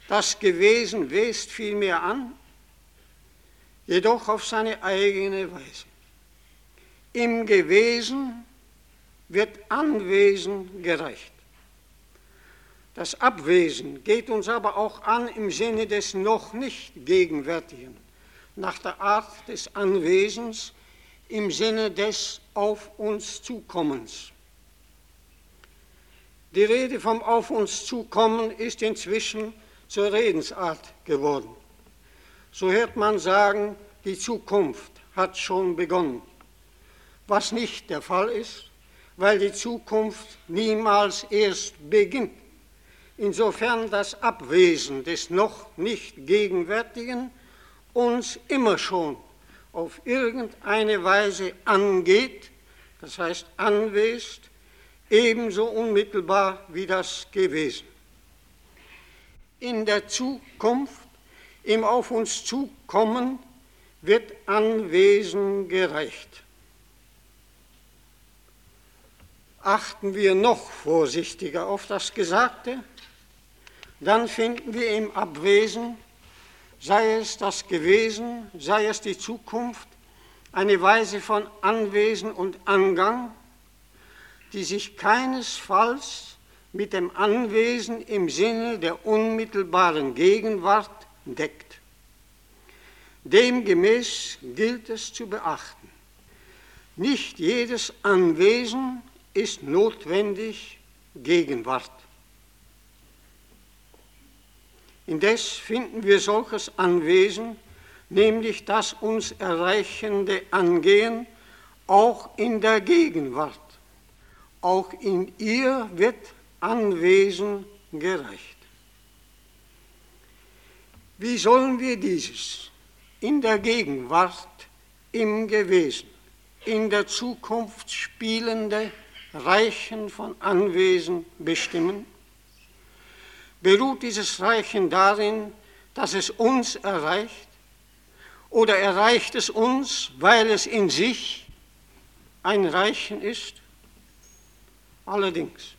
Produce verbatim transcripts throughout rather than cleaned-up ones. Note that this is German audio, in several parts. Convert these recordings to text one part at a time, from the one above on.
Das Gewesen west vielmehr an, jedoch auf seine eigene Weise. Im Gewesen wird Anwesen gereicht. Das Abwesen geht uns aber auch an im Sinne des noch nicht Gegenwärtigen, nach der Art des Anwesens im Sinne des Auf uns Zukommens. Die Rede vom Auf uns Zukommen ist inzwischen zur Redensart geworden. So hört man sagen, die Zukunft hat schon begonnen, was nicht der Fall ist, weil die Zukunft niemals erst beginnt. Insofern das Abwesen des noch nicht Gegenwärtigen uns immer schon auf irgendeine Weise angeht, das heißt anwesend, ebenso unmittelbar wie das Gewesen. In der Zukunft, im Auf uns Zukommen, wird Anwesen gereicht. Achten wir noch vorsichtiger auf das Gesagte, dann finden wir im Abwesen, sei es das Gewesen, sei es die Zukunft, eine Weise von Anwesen und Angang, die sich keinesfalls mit dem Anwesen im Sinne der unmittelbaren Gegenwart deckt. Demgemäß gilt es zu beachten, nicht jedes Anwesen ist notwendig Gegenwart. Indes finden wir solches Anwesen, nämlich das uns erreichende Angehen, auch in der Gegenwart. Auch in ihr wird Anwesen gereicht. Wie sollen wir dieses in der Gegenwart, im Gewesen, in der Zukunft spielende Reichen von Anwesen bestimmen? Beruht dieses Reichen darin, dass es uns erreicht, oder erreicht es uns, weil es in sich ein Reichen ist? Allerdings,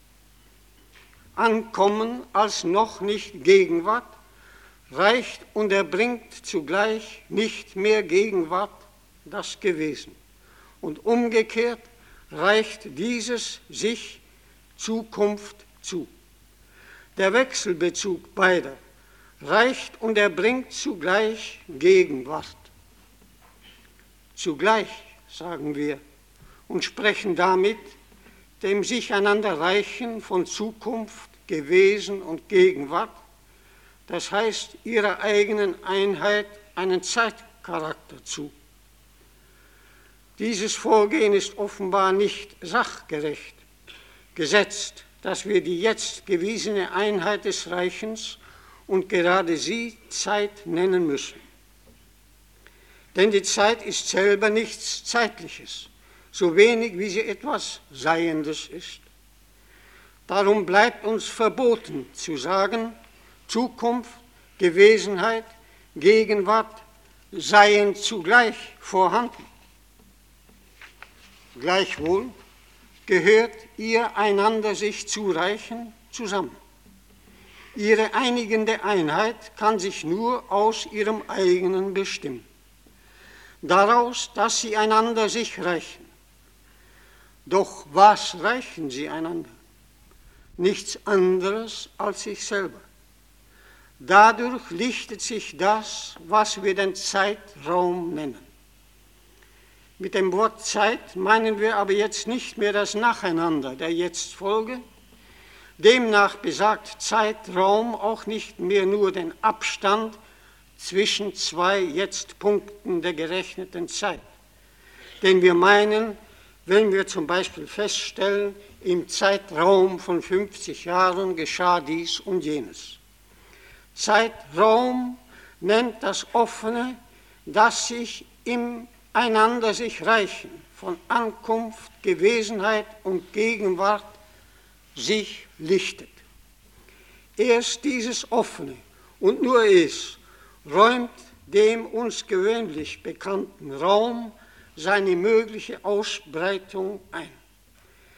Ankommen als noch nicht Gegenwart reicht und erbringt zugleich nicht mehr Gegenwart das Gewesen. Und umgekehrt reicht dieses sich Zukunft zu. Der Wechselbezug beider reicht und erbringt zugleich Gegenwart. Zugleich, sagen wir, und sprechen damit dem sich einander reichen von Zukunft, Gewesen und Gegenwart, das heißt ihrer eigenen Einheit einen Zeitcharakter zu. Dieses Vorgehen ist offenbar nicht sachgerecht, gesetzt, dass wir die jetzt gewiesene Einheit des Reichens und gerade sie Zeit nennen müssen. Denn die Zeit ist selber nichts Zeitliches, so wenig wie sie etwas Seiendes ist. Darum bleibt uns verboten zu sagen, Zukunft, Gewesenheit, Gegenwart seien zugleich vorhanden. Gleichwohl gehört ihr einander sich zureichen zusammen. Ihre einigende Einheit kann sich nur aus ihrem eigenen bestimmen. Daraus, dass sie einander sich reichen. Doch was reichen sie einander? Nichts anderes als sich selber. Dadurch lichtet sich das, was wir den Zeitraum nennen. Mit dem Wort Zeit meinen wir aber jetzt nicht mehr das Nacheinander der Jetztfolge. Demnach besagt Zeitraum auch nicht mehr nur den Abstand zwischen zwei Jetztpunkten der gerechneten Zeit. Denn wir meinen, wenn wir zum Beispiel feststellen, im Zeitraum von fünfzig Jahren geschah dies und jenes. Zeitraum nennt das Offene, das sich im einander sich reichen, von Ankunft, Gewesenheit und Gegenwart sich lichtet. Erst dieses Offene und nur es räumt dem uns gewöhnlich bekannten Raum seine mögliche Ausbreitung ein.